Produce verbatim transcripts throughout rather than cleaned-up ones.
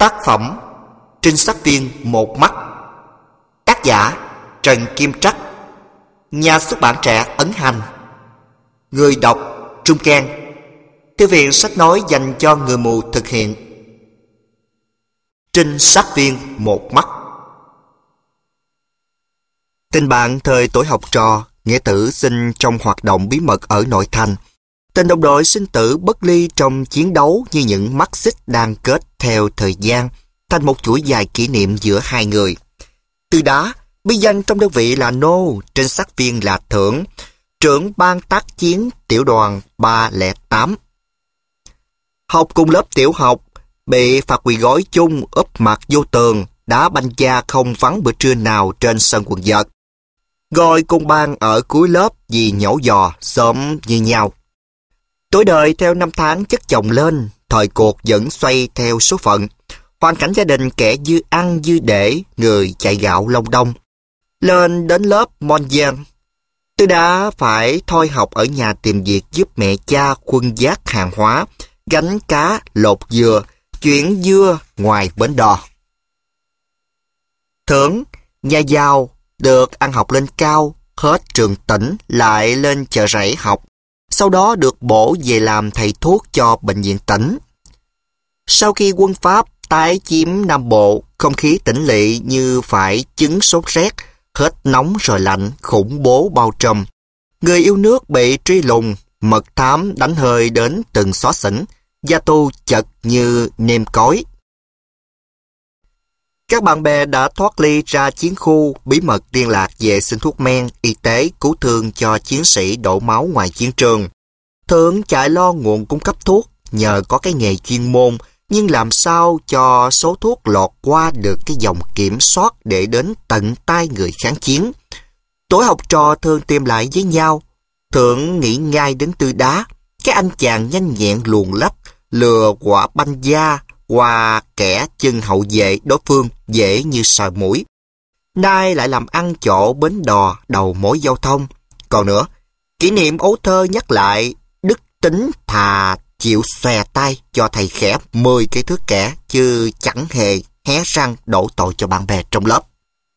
Tác phẩm Trinh sát viên một mắt. Tác giả Trần Kim Trắc. Nhà xuất bản trẻ Ấn Hành. Người đọc Trung Can. Thư viện sách nói dành cho người mù thực hiện. Trinh sát viên một mắt. Tình bạn thời tuổi học trò, nghĩa tử sinh trong hoạt động bí mật ở nội thành. Tình đồng đội sinh tử bất ly trong chiến đấu như những mắt xích đang kết theo thời gian, thành một chuỗi dài kỷ niệm giữa hai người. Từ đó, bí danh trong đơn vị là Nô, trinh sát viên là Thưởng, trưởng ban tác chiến tiểu đoàn ba không tám. Học cùng lớp tiểu học, bị phạt quỳ gối chung úp mặt vô tường, đá banh da không vắng bữa trưa nào trên sân quần vợt. Gọi cùng ban ở cuối lớp vì nhổ giò, xóm như nhau. Tuổi đời theo năm tháng chất chồng lên, thời cuộc vẫn xoay theo số phận. Hoàn cảnh gia đình kẻ dư ăn dư để, người chạy gạo lông đông. Lên đến lớp môn giang, tôi đã phải thôi học ở nhà tìm việc giúp mẹ cha khuân vác hàng hóa, gánh cá, lột dừa, chuyển dưa ngoài bến đò. Thưởng, nhà giàu, được ăn học lên cao, hết trường tỉnh lại lên chợ rẫy học. Sau đó được bổ về làm thầy thuốc cho bệnh viện tỉnh. Sau khi quân Pháp tái chiếm Nam Bộ, không khí tĩnh lỵ như phải chứng sốt rét, hết nóng rồi lạnh, khủng bố bao trùm. Người yêu nước bị truy lùng, mật thám đánh hơi đến từng xó xỉnh, gia tu chật như nêm cối. Các bạn bè đã thoát ly ra chiến khu, bí mật liên lạc về xin thuốc men, y tế, cứu thương cho chiến sĩ đổ máu ngoài chiến trường. Thưởng chạy lo nguồn cung cấp thuốc, nhờ có cái nghề chuyên môn, nhưng làm sao cho số thuốc lọt qua được cái dòng kiểm soát để đến tận tay người kháng chiến. Tuổi học trò thường tìm lại với nhau. Thưởng nghĩ ngay đến Tư Đá, cái anh chàng nhanh nhẹn luồn lách, lừa quả banh da qua kẻ chân hậu vệ đối phương dễ như sờ mũi. Nay lại làm ăn chỗ bến đò đầu mối giao thông. Còn nữa, kỷ niệm ấu thơ nhắc lại đức tính thà chịu xòe tay cho thầy khẽ mười cái thước kẻ, chứ chẳng hề hé răng đổ tội cho bạn bè trong lớp.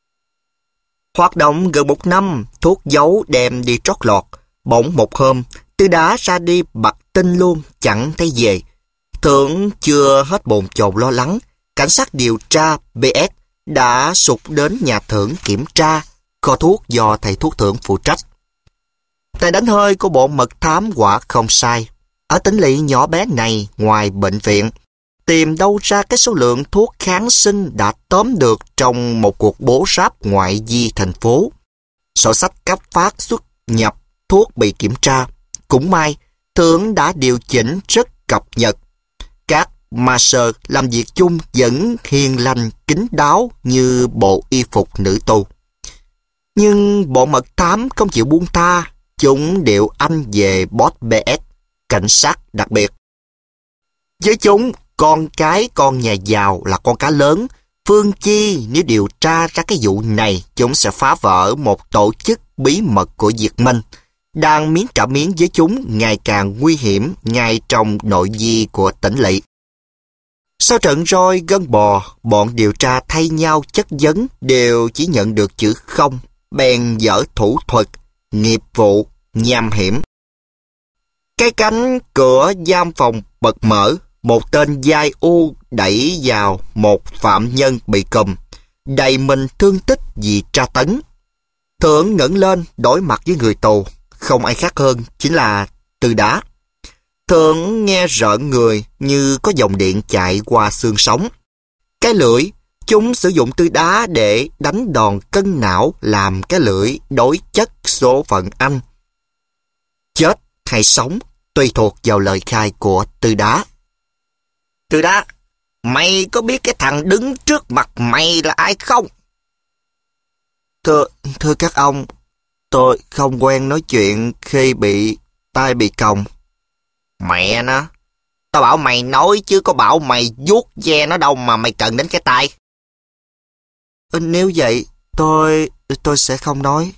Hoạt động gần một năm, thuốc giấu đem đi trót lọt. Bỗng một hôm, Tư Đá ra đi bặt tinh luôn, chẳng thấy về. Thưởng chưa hết bồn chồn lo lắng, cảnh sát điều tra bê ét đã sục đến nhà Thưởng kiểm tra kho thuốc do thầy thuốc Thưởng phụ trách. Tài đánh hơi của bộ mật thám quả không sai. Ở tỉnh lỵ nhỏ bé này, ngoài bệnh viện, tìm đâu ra cái số lượng thuốc kháng sinh đã tóm được trong một cuộc bố ráp ngoại vi thành phố. Sổ sách cấp phát xuất nhập thuốc bị kiểm tra. Cũng may, Thưởng đã điều chỉnh rất cập nhật. Các master làm việc chung vẫn hiền lành kín đáo như bộ y phục nữ tù. Nhưng bộ mật thám không chịu buông tha, chúng điệu anh về boss bê ét, cảnh sát đặc biệt. Với chúng, con cái con nhà giàu là con cá lớn. Phương chi nếu điều tra ra cái vụ này, chúng sẽ phá vỡ một tổ chức bí mật của Việt Minh. Đang miếng trả miếng với chúng ngày càng nguy hiểm ngay trong nội vi của tỉnh lỵ. Sau trận roi gân bò, bọn điều tra thay nhau chất vấn đều chỉ nhận được chữ không, bèn dở thủ thuật, nghiệp vụ, nham hiểm. Cái cánh cửa giam phòng bật mở, một tên dai u đẩy vào một phạm nhân bị cùm, đầy mình thương tích vì tra tấn. Thưởng ngẩng lên đối mặt với người tù, không ai khác hơn chính là Tư Đá. Thưởng nghe rợn người như có dòng điện chạy qua xương sống. Cái lưỡi, chúng sử dụng Tư Đá để đánh đòn cân não, làm cái lưỡi đối chất số phận anh. Chết hay sống tùy thuộc vào lời khai của Tư Đá. Tư Đá, mày có biết cái thằng đứng trước mặt mày là ai không? Thưa, thưa các ông, tôi không quen nói chuyện khi bị tai bị còng. Mẹ nó, tao bảo mày nói chứ có bảo mày vuốt ve nó đâu mà mày cần đến cái tai. Nếu vậy, tôi tôi sẽ không nói.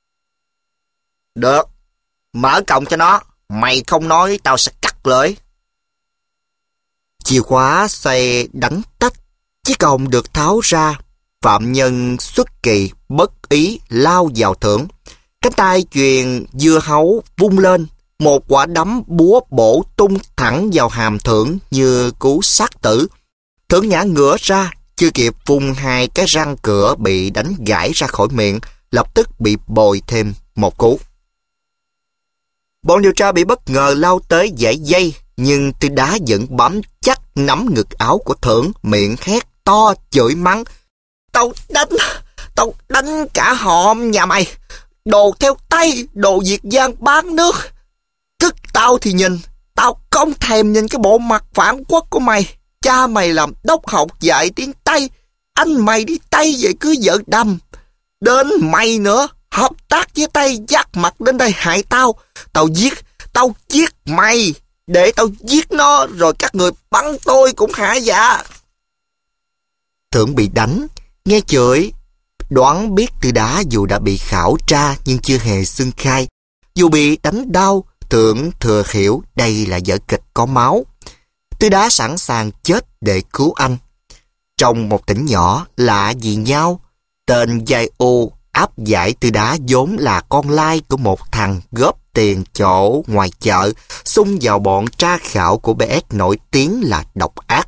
Được, mở còng cho nó. Mày không nói, tao sẽ cắt lưỡi. Chìa khóa xoay đánh tách, Chiếc còng được tháo ra, phạm nhân xuất kỳ bất ý lao vào thưởng. Cánh tay chuyền dưa hấu vung lên, một quả đấm búa bổ tung thẳng vào hàm thưởng như cú sát tử. Thưởng ngã ngửa ra, chưa kịp vung hai cái răng cửa bị đánh gãy ra khỏi miệng, lập tức bị bồi thêm một cú. Bọn điều tra bị bất ngờ lao tới giải dây, nhưng Tư Đá vẫn bám chắc nắm ngực áo của Thưởng, miệng hét to chửi mắng: "Tao đánh, tao đánh cả họ nhà mày, đồ theo tay, đồ Việt Giang bán nước. Tức tao thì nhìn, tao không thèm nhìn cái bộ mặt phản quốc của mày. Cha mày làm đốc học dạy tiếng Tây, anh mày đi Tây về cứ vợ đầm. Đến mày nữa, hợp tác với Tây dắt mặt đến đây hại tao. Tao giết, tao giết mày, để tao giết nó, rồi các người bắn tôi cũng hả dạ." Thưởng bị đánh, nghe chửi, đoán biết Tư Đá dù đã bị khảo tra nhưng chưa hề xưng khai. Dù bị đánh đau, Thưởng thừa hiểu đây là vở kịch có máu. Tư Đá sẵn sàng chết để cứu anh. Trong một tỉnh nhỏ lạ vì nhau, tên Giai U áp giải Tư Đá vốn là con lai của một thằng góp tiền chỗ ngoài chợ, xung vào bọn tra khảo của bê ét nổi tiếng là độc ác.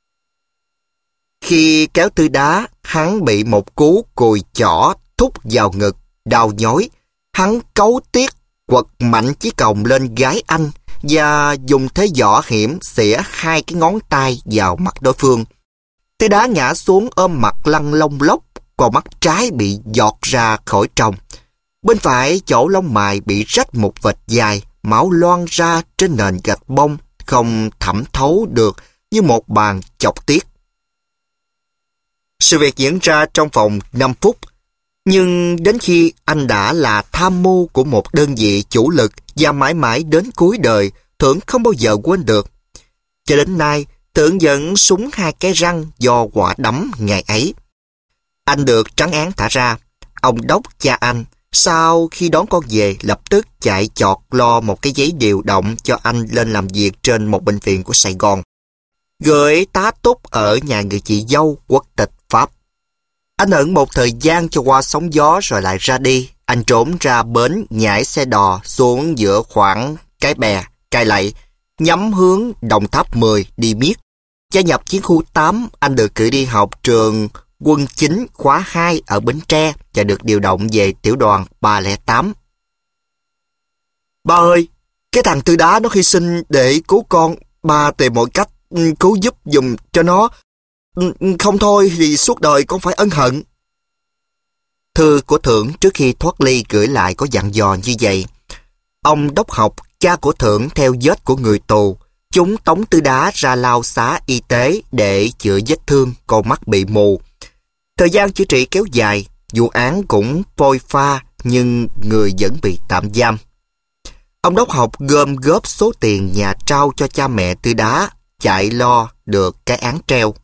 Khi kéo Tư Đá, hắn bị một cú cùi chỏ thúc vào ngực, đau nhói. Hắn cấu tiết quật mạnh chiếc còng lên gái anh và dùng thế võ hiểm xỉa hai cái ngón tay vào mặt đối phương. Tư Đá ngã xuống ôm mặt lăn lông lốc, còn mắt trái bị giọt ra khỏi tròng. Bên phải chỗ lông mày bị rách một vệt dài, máu loang ra trên nền gạch bông, không thẩm thấu được như một bàn chọc tiết. Sự việc diễn ra trong vòng năm phút, nhưng đến khi anh đã là tham mưu của một đơn vị chủ lực và mãi mãi đến cuối đời, Thưởng không bao giờ quên được. Cho đến nay, Thưởng vẫn súng hai cái răng do quả đấm ngày ấy. Anh được trắng án thả ra. Ông đốc cha anh, sau khi đón con về, lập tức chạy chọt lo một cái giấy điều động cho anh lên làm việc trên một bệnh viện của Sài Gòn. Gửi tá túc ở nhà người chị dâu quốc tịch Pháp. Anh ẩn một thời gian cho qua sóng gió rồi lại ra đi. Anh trốn ra bến nhảy xe đò xuống giữa khoảng Cái Bè, Cai Lậy, nhắm hướng Đồng Tháp mười đi miết. Gia nhập chiến khu tám, anh được cử đi học trường quân chính khóa hai ở Bến Tre và được điều động về tiểu đoàn ba không tám. "Ba ơi, cái thằng Tư Đá nó hy sinh để cứu con. Ba tìm mọi cách cứu giúp giùm cho nó. Không thôi thì suốt đời con phải ân hận." Thư của Thưởng trước khi thoát ly gửi lại có dặn dò như vậy. Ông đốc học, cha của Thưởng theo vết của người tù, chúng tống Tư Đá ra lao xá y tế để chữa vết thương, con mắt bị mù. Thời gian chữa trị kéo dài, vụ án cũng phôi pha nhưng người vẫn bị tạm giam. Ông đốc học gom góp số tiền nhà trao cho cha mẹ Tư Đá, chạy lo được cái án treo.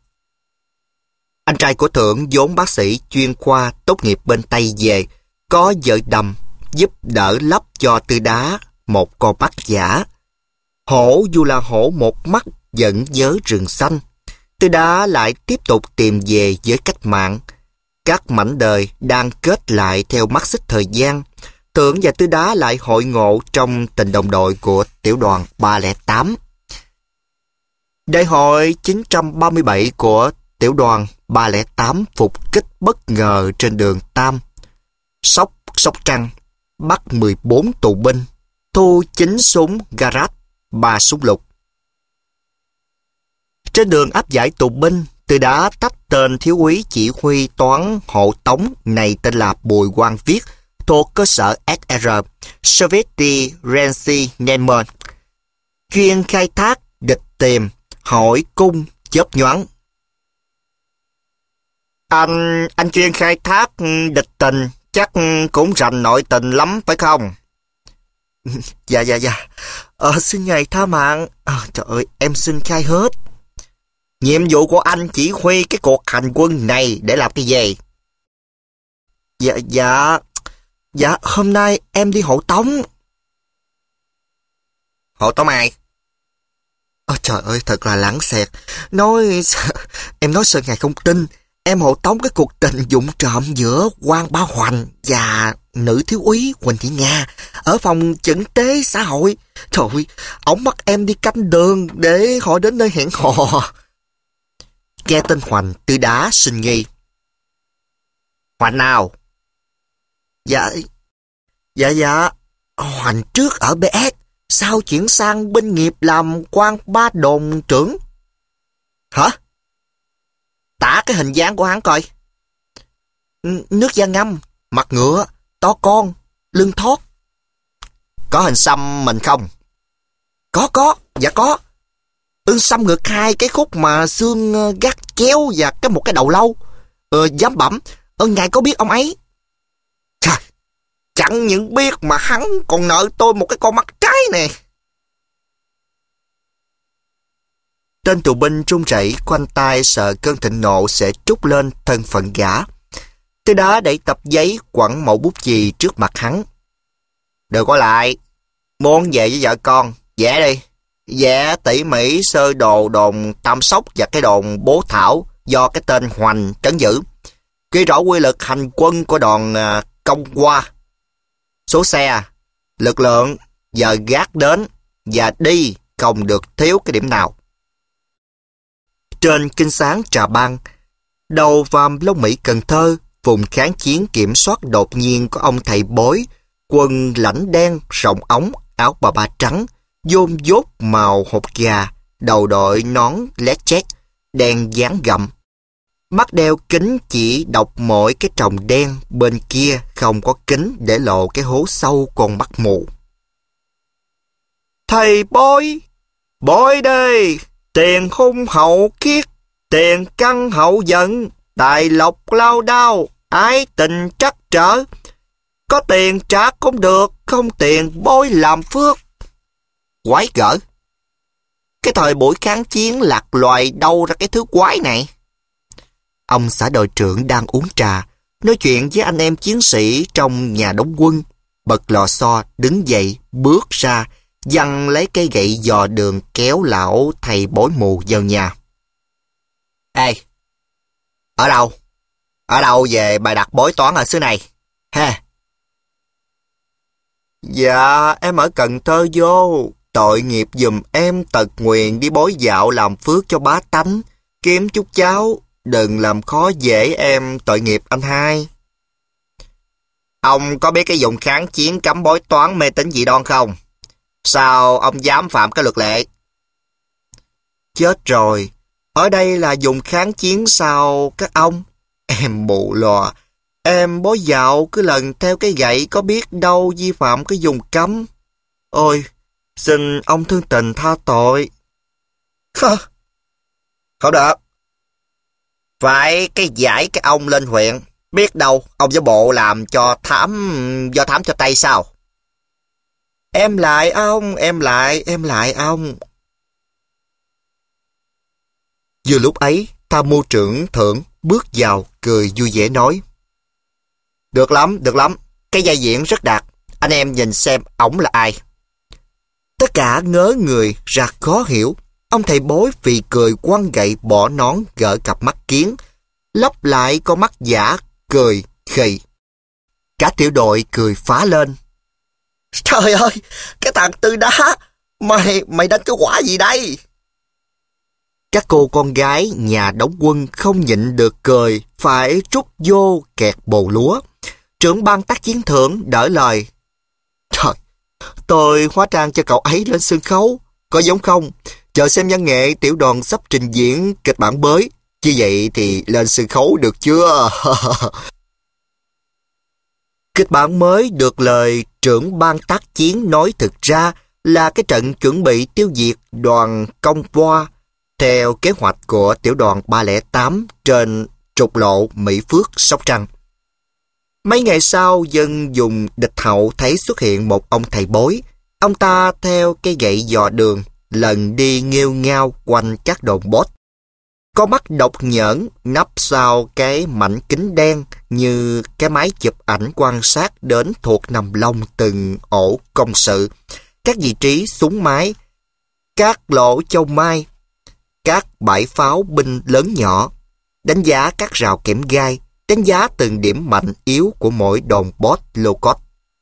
Anh trai của Thưởng vốn bác sĩ chuyên khoa tốt nghiệp bên Tây về, có vợ đầm, giúp đỡ lắp cho Tư Đá một con mắt giả. Hổ dù là hổ một mắt vẫn nhớ rừng xanh. Tư Đá lại tiếp tục tìm về với cách mạng. Các mảnh đời đang kết lại theo mắt xích thời gian. Thưởng và Tư Đá lại hội ngộ trong tình đồng đội của tiểu đoàn ba không tám. Đại hội chín trăm ba mươi bảy của tiểu đoàn ba không tám phục kích bất ngờ trên đường Tam, Sóc, Sóc Trăng, bắt mười bốn tù binh, thu chín súng Garand, ba súng lục. Trên đường áp giải tù binh, Tư Đá tách tên thiếu úy chỉ huy toán hộ tống này tên là Bùi Quang Viết, thuộc cơ sở ét rờ, Sovieti Rensi Nemer, chuyên khai thác địch tìm, hỏi cung, chớp nhoáng. Anh, anh chuyên khai thác địch tình, chắc cũng rành nội tình lắm phải không? Dạ, dạ, dạ. Ờ, xin ngài tha mạng. À, trời ơi, em xin khai hết. Nhiệm vụ của anh chỉ huy cái cuộc hành quân này để làm cái gì? Dạ, dạ. Dạ, hôm nay em đi hộ tống. Hộ tống ai? Ôi trời ơi, thật là lãng xẹt. Nói... Em nói sao ngài không tin. Em hộ tống cái cuộc tình vụng trộm giữa Quan Bá Hoành và nữ thiếu úy Huỳnh Thị Nga ở phòng chẩn tế xã hội. Trời ơi, ổng bắt em đi canh đường để họ đến nơi hẹn hò. Nghe tên Hoành, Tư Đá sinh nghi. Hoành nào? Dạ... Dạ dạ... Hoành trước ở bê ét, sau chuyển sang bên nghiệp làm quan bá đồn trưởng. Hả? Tả cái hình dáng của hắn coi. N- nước da ngâm, mặt ngựa, to con, lưng thót. Có hình xăm mình không? Có, có, dạ có. Ưng xăm ngực hai cái khúc mà xương uh, gắt chéo và cái một cái đầu lâu. Ờ, dám bẩm, ơn ngài có biết ông ấy? Trời, chẳng những biết mà hắn còn nợ tôi một cái con mắt trái nè. Tên tù binh run rẩy khoanh tay sợ cơn thịnh nộ sẽ trút lên thân phận gã. Từ đó đẩy tập giấy quẳng mẫu bút chì trước mặt hắn. Được có lại, muốn về với vợ con, vẽ đi. Vẽ tỉ mỉ sơ đồ đồn Tam Sóc và cái đồn Bố Thảo do cái tên Hoành trấn giữ. Ghi rõ quy lực hành quân của đoàn uh, Công Hoa. Số xe, lực lượng, giờ gác đến và đi không được thiếu cái điểm nào. Trên kinh sáng Trà Bang, đầu vàm Long Mỹ Cần Thơ, vùng kháng chiến kiểm soát đột nhiên có ông thầy bói, quần lãnh đen, rộng ống, áo bà ba trắng, dôm dốt màu hột gà, đầu đội nón lét chét, đen dáng gậm. Mắt đeo kính chỉ đọc mỗi cái tròng đen, bên kia không có kính để lộ cái hố sâu con mắt mù. Thầy bói, bói đây, tiền hung hậu khiết, tiền căng hậu giận, tài lộc lao đao, ái tình trắc trở. Có tiền trả cũng được, không tiền bói làm phước. Quái gở. Cái thời buổi kháng chiến lạc loài đâu ra cái thứ quái này? Ông xã đội trưởng đang uống trà, nói chuyện với anh em chiến sĩ trong nhà đóng quân. Bật lò xo, đứng dậy, bước ra, giăng lấy cây gậy dò đường kéo lão thầy bói mù vào nhà. Ê, ở đâu? Ở đâu về bài đặt bói toán ở xứ này? Ha? Dạ, em ở Cần Thơ vô. Tội nghiệp giùm em tật nguyền đi bói dạo làm phước cho bá tánh. Kiếm chút cháu, đừng làm khó dễ em tội nghiệp anh hai. Ông có biết cái vùng kháng chiến cấm bói toán mê tín dị đoan không? Sao ông dám phạm cái luật lệ? Chết rồi, ở đây là vùng kháng chiến sao các ông? Em mù lòa, em bói dạo cứ lần theo cái gậy có biết đâu vi phạm cái vùng cấm. Ôi, xin ông thương tình tha tội. Không được. Phải cái giải cái ông lên huyện. Biết đâu ông với bộ làm cho thám, do thám cho Tây sao? Em lại ông, em lại, em lại ông. Vừa lúc ấy, tham mưu trưởng Thưởng bước vào, cười vui vẻ nói. Được lắm, được lắm, cái vai diễn rất đạt. Anh em nhìn xem ổng là ai. Tất cả ngớ người ra khó hiểu. Ông thầy bói vì cười quăng gậy bỏ nón gỡ cặp mắt kiến, lấp lại con mắt giả, cười khì. Cả tiểu đội cười phá lên. Trời ơi, cái thằng Tư Đá, mày, mày đánh cái quả gì đây? Các cô con gái nhà đóng quân không nhịn được cười, phải trút vô kẹt bồ lúa. Trưởng ban tác chiến thưởng đỡ lời. Trời, tôi hóa trang cho cậu ấy lên sân khấu, có giống không? Chờ xem văn nghệ tiểu đoàn sắp trình diễn kịch bản mới. Như vậy thì lên sân khấu được chưa? Kịch bản mới được lời trưởng ban tác chiến nói thực ra là cái trận chuẩn bị tiêu diệt đoàn Công Hoa theo kế hoạch của tiểu đoàn ba không tám trên trục lộ Mỹ Phước, Sóc Trăng. Mấy ngày sau, dân dùng địch hậu thấy xuất hiện một ông thầy bói. Ông ta theo cây gậy dò đường, lần đi nghêu ngao quanh các đồn boss. Có mắt độc nhẫn nắp sau cái mảnh kính đen như cái máy chụp ảnh quan sát đến thuộc nằm lông từng ổ công sự, các vị trí súng máy, các lỗ châu mai, các bãi pháo binh lớn nhỏ, đánh giá các rào kẽm gai, đánh giá từng điểm mạnh yếu của mỗi đồn boss lô cốt.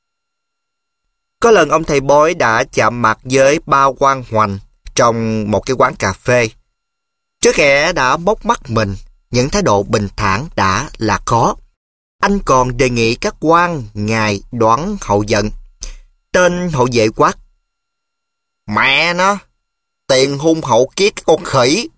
Có lần ông thầy bói đã chạm mặt với Ba Quang Hoành trong một cái quán cà phê. Trước kẻ đã móc mắt mình, những thái độ bình thản đã là khó. Anh còn đề nghị các quan ngài đoán hậu giận. Tên hậu vệ quát: "Mẹ nó, tiền hung hậu kiết cái con khỉ."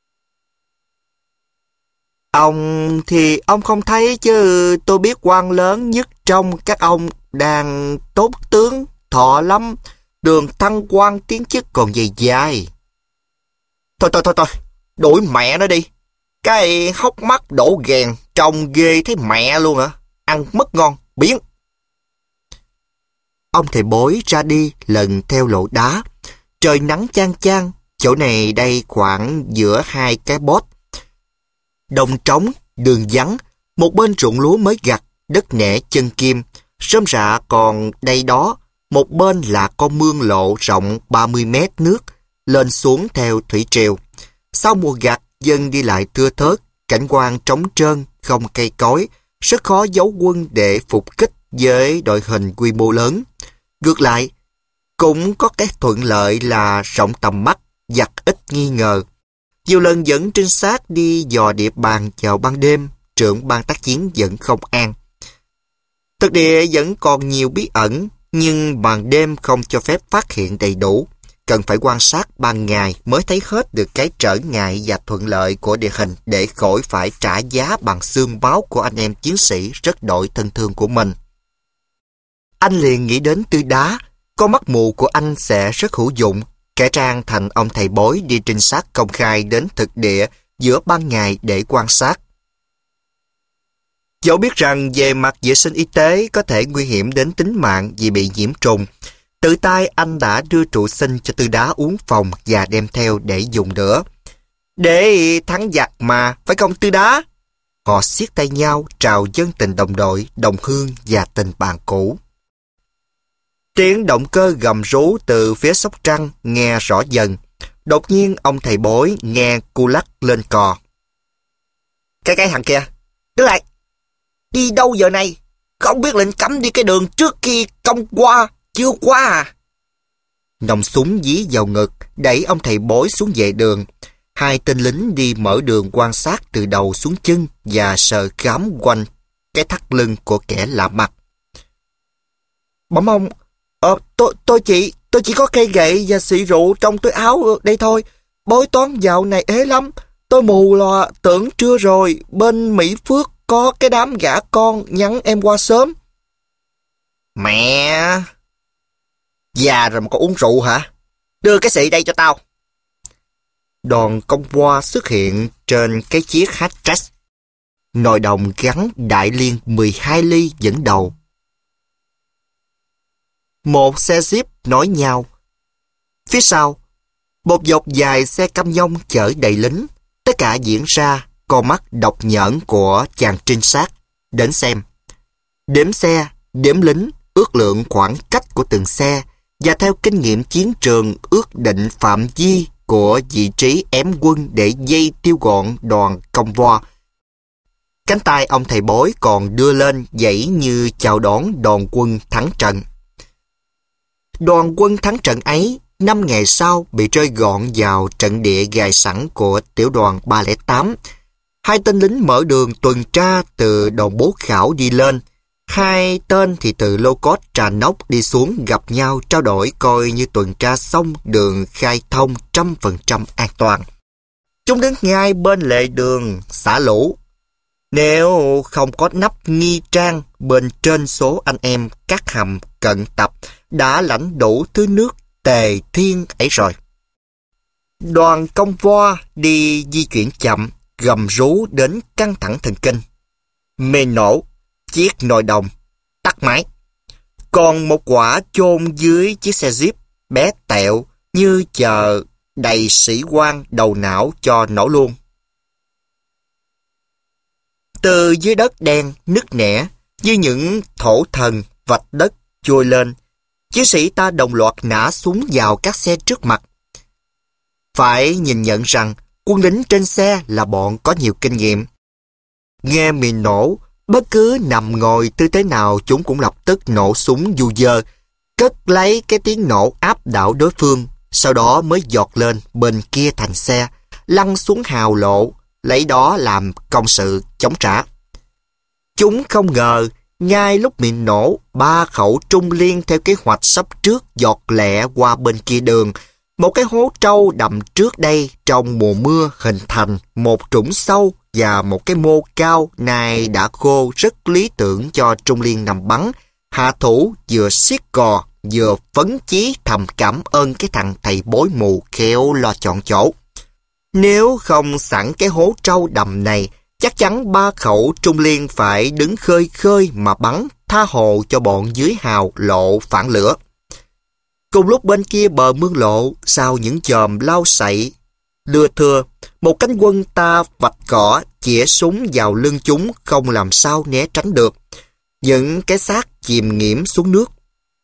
"Ông thì ông không thấy chứ, tôi biết quan lớn nhất trong các ông đang tốt tướng, thọ lắm, đường thăng quan tiến chức còn dài dài." Thôi thôi thôi thôi, đuổi mẹ nó đi. Cái hốc mắt đổ ghèn, trông ghê thấy mẹ luôn hả? Ăn mất ngon, biến. Ông thầy bói ra đi lần theo lộ đá. Trời nắng chang chang, chỗ này đây khoảng giữa hai cái bốt. Đồng trống, đường vắng, một bên ruộng lúa mới gặt, đất nẻ chân kim, rơm rạ còn đây đó, một bên là con mương lộ rộng ba mươi mét nước, lên xuống theo thủy triều. Sau mùa gặt, dân đi lại thưa thớt, cảnh quan trống trơn, không cây cối, rất khó giấu quân để phục kích với đội hình quy mô lớn. Ngược lại, cũng có cái thuận lợi là rộng tầm mắt, giặc ít nghi ngờ. Nhiều lần dẫn trinh sát đi dò địa bàn vào ban đêm, trưởng ban tác chiến vẫn không an. Thực địa vẫn còn nhiều bí ẩn, nhưng ban đêm không cho phép phát hiện đầy đủ. Cần phải quan sát ban ngày mới thấy hết được cái trở ngại và thuận lợi của địa hình để khỏi phải trả giá bằng xương máu của anh em chiến sĩ rất đội thân thương của mình. Anh liền nghĩ đến Tư Đá, con mắt mù của anh sẽ rất hữu dụng, cải trang thành ông thầy bói đi trinh sát công khai đến thực địa giữa ban ngày để quan sát. Dẫu biết rằng về mặt vệ sinh y tế có thể nguy hiểm đến tính mạng vì bị nhiễm trùng, tự tay anh đã đưa trụ sinh cho Tư Đá uống phòng và đem theo để dùng nữa. Để thắng giặc mà, phải không Tư Đá? Họ siết tay nhau trào dân tình đồng đội, đồng hương và tình bạn cũ. Tiếng động cơ gầm rú từ phía Sóc Trăng nghe rõ dần. Đột nhiên ông thầy bói nghe cu lắc lên cò. Cái cái thằng kia, đứng lại! Đi đâu giờ này? Không biết lệnh cấm đi cái đường trước khi công qua, chưa qua à? Nòng súng dí vào ngực, đẩy ông thầy bói xuống vệ đường. Hai tên lính đi mở đường quan sát từ đầu xuống chân và sờ khám quanh cái thắt lưng của kẻ lạ mặt. Bẩm ông, ờ, tôi, tôi chỉ tôi chỉ có cây gậy và xị rượu trong túi áo đây thôi. Bói toán dạo này ế lắm. Tôi mù lòa, tưởng trưa rồi, bên Mỹ Phước có cái đám gã con nhắn em qua sớm. Mẹ! Già rồi mà còn uống rượu hả? Đưa cái xị đây cho tao. Đoàn công qua xuất hiện trên cái chiếc hatchet. Nồi đồng gắn đại liên mười hai ly dẫn đầu. Một xe jeep nối nhau. Phía sau, một dọc dài xe cam nhông chở đầy lính. Tất cả diễn ra con mắt độc nhẫn của chàng trinh sát. Đến xem. Đếm xe, đếm lính, ước lượng khoảng cách của từng xe và theo kinh nghiệm chiến trường ước định phạm vi của vị trí ém quân để dây tiêu gọn đoàn công vo. Cánh tay ông thầy bói còn đưa lên dãy như chào đón đoàn quân thắng trận. Đoàn quân thắng trận ấy, năm ngày sau bị rơi gọn vào trận địa gài sẵn của tiểu đoàn ba không tám. Hai tên lính mở đường tuần tra từ đồn Bố Khảo đi lên. Hai tên thì từ lô cốt Trà Nóc đi xuống gặp nhau trao đổi coi như tuần tra xong đường khai thông trăm phần trăm an toàn. Chúng đứng ngay bên lề đường xả lũ. Nếu không có nắp nghi trang bên trên số anh em các hầm cận tập đã lãnh đủ thứ nước tề thiên ấy rồi. Đoàn công vo đi di chuyển chậm, gầm rú đến căng thẳng thần kinh. Mê nổ, chiếc nồi đồng, tắt máy. Còn một quả chôn dưới chiếc xe jeep bé tẹo như chờ đầy sĩ quan đầu não cho nổ luôn. Từ dưới đất đen nứt nẻ như những thổ thần vạch đất trôi lên, chiến sĩ ta đồng loạt nã súng vào các xe trước mặt. Phải nhìn nhận rằng quân lính trên xe là bọn có nhiều kinh nghiệm. Nghe mìn nổ, bất cứ nằm ngồi tư thế nào chúng cũng lập tức nổ súng du dơ, cất lấy cái tiếng nổ áp đảo đối phương, sau đó mới giọt lên bên kia thành xe, lăn xuống hào lộ, lấy đó làm công sự chống trả. Chúng không ngờ, ngay lúc mìn nổ, ba khẩu Trung Liên theo kế hoạch sắp trước giọt lẹ qua bên kia đường. Một cái hố trâu đầm trước đây trong mùa mưa hình thành một trũng sâu và một cái mô cao nay đã khô, rất lý tưởng cho Trung Liên nằm bắn. Hạ thủ vừa siết cò vừa phấn chí thầm cảm ơn cái thằng thầy bói mù khéo lo chọn chỗ. Nếu không sẵn cái hố trâu đầm này, chắc chắn ba khẩu Trung Liên phải đứng khơi khơi mà bắn, tha hồ cho bọn dưới hào lộ phản lửa. Cùng lúc bên kia bờ mương lộ, sau những chòm lao sậy lưa thưa, một cánh quân ta vạch cỏ chĩa súng vào lưng chúng, không làm sao né tránh được. Những cái xác chìm nghiễm xuống nước.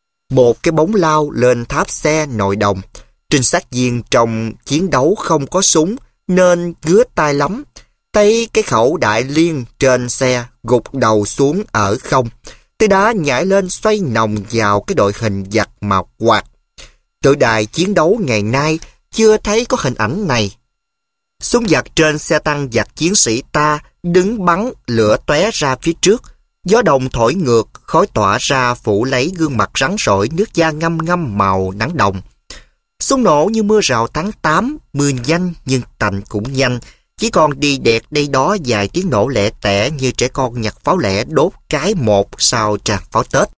Một cái bóng lao lên tháp xe nội đồng. Trinh sát viên trong chiến đấu không có súng nên ngứa tai lắm. Thấy cái khẩu đại liên trên xe gục đầu xuống ở không. Tới đá nhảy lên xoay nòng vào cái đội hình giặc mà quạt. Tự đài chiến đấu ngày nay chưa thấy có hình ảnh này. Súng giặc trên xe tăng giặc chiến sĩ ta đứng bắn, lửa tóe ra phía trước. Gió đồng thổi ngược, khói tỏa ra phủ lấy gương mặt rắn rỏi, nước da ngâm ngâm màu nắng đồng. Súng nổ như mưa rào tháng tám, mưa nhanh nhưng tạnh cũng nhanh. Chỉ còn đi đẹt đây đó vài tiếng nổ lẻ tẻ như trẻ con nhặt pháo lẻ đốt cái một sau tràng pháo Tết.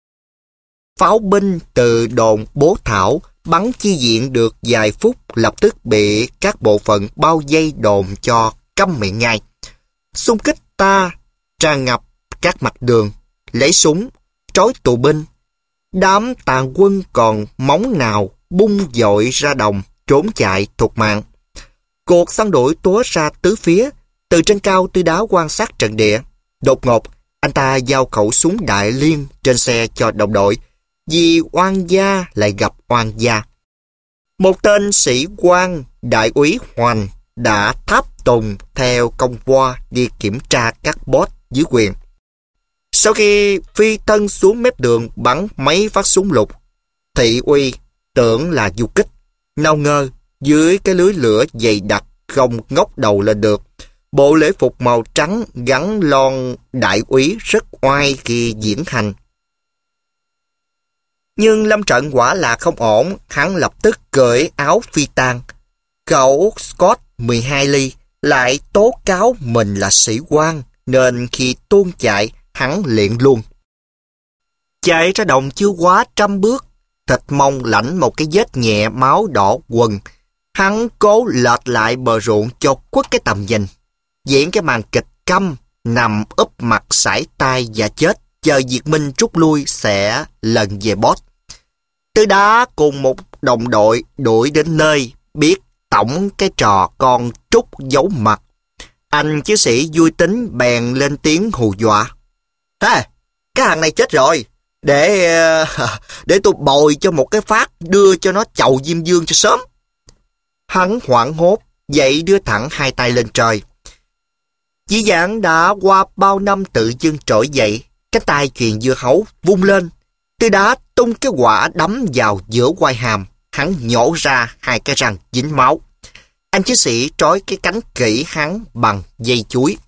Pháo binh từ đồn Bố Thảo bắn chi viện được vài phút lập tức bị các bộ phận bao vây đồn cho câm miệng ngay. Xung kích ta tràn ngập các mặt đường, lấy súng, trói tù binh. Đám tàn quân còn móng nào bung dội ra đồng, trốn chạy thục mạng. Cuộc săn đuổi túa ra tứ phía, từ trên cao Tư Đáo quan sát trận địa. Đột ngột, anh ta giao khẩu súng đại liên trên xe cho đồng đội, vì oan gia lại gặp oan gia. Một tên sĩ quan đại úy Hoành đã tháp tùng theo công qua đi kiểm tra các boss dưới quyền. Sau khi phi thân xuống mép đường bắn mấy phát súng lục, thị uy tưởng là du kích, nào ngờ dưới cái lưới lửa dày đặc không ngóc đầu lên được. Bộ lễ phục màu trắng gắn lon đại úy rất oai khi diễn hành. Nhưng lâm trận quả là không ổn, hắn lập tức cởi áo phi tang. Cậu Scott mười hai ly lại tố cáo mình là sĩ quan, nên khi tuôn chạy, hắn liền luôn. Chạy ra đồng chưa quá trăm bước, thịt mông lãnh một cái vết nhẹ máu đỏ quần. Hắn cố lệch lại bờ ruộng cho quất cái tầm nhìn. Diễn cái màn kịch câm, nằm úp mặt sải tai và chết, chờ Việt Minh rút lui sẽ lần về boss. Tư Đá cùng một đồng đội đuổi đến nơi, biết tổng cái trò con trút giấu mặt. Anh chiến sĩ vui tính bèn lên tiếng hù dọa. Thế, cái thằng này chết rồi. Để để tôi bồi cho một cái phát đưa cho nó chầu diêm dương cho sớm. Hắn hoảng hốt, dậy đưa thẳng hai tay lên trời. Dĩ dãn đã qua bao năm tự dưng trỗi dậy, cái tay chuyền dưa hấu vung lên. Tư Đá tung cái quả đấm vào giữa quai hàm, hắn nhổ ra hai cái răng dính máu. Anh chiến sĩ trói cái cánh kỹ hắn bằng dây chuối.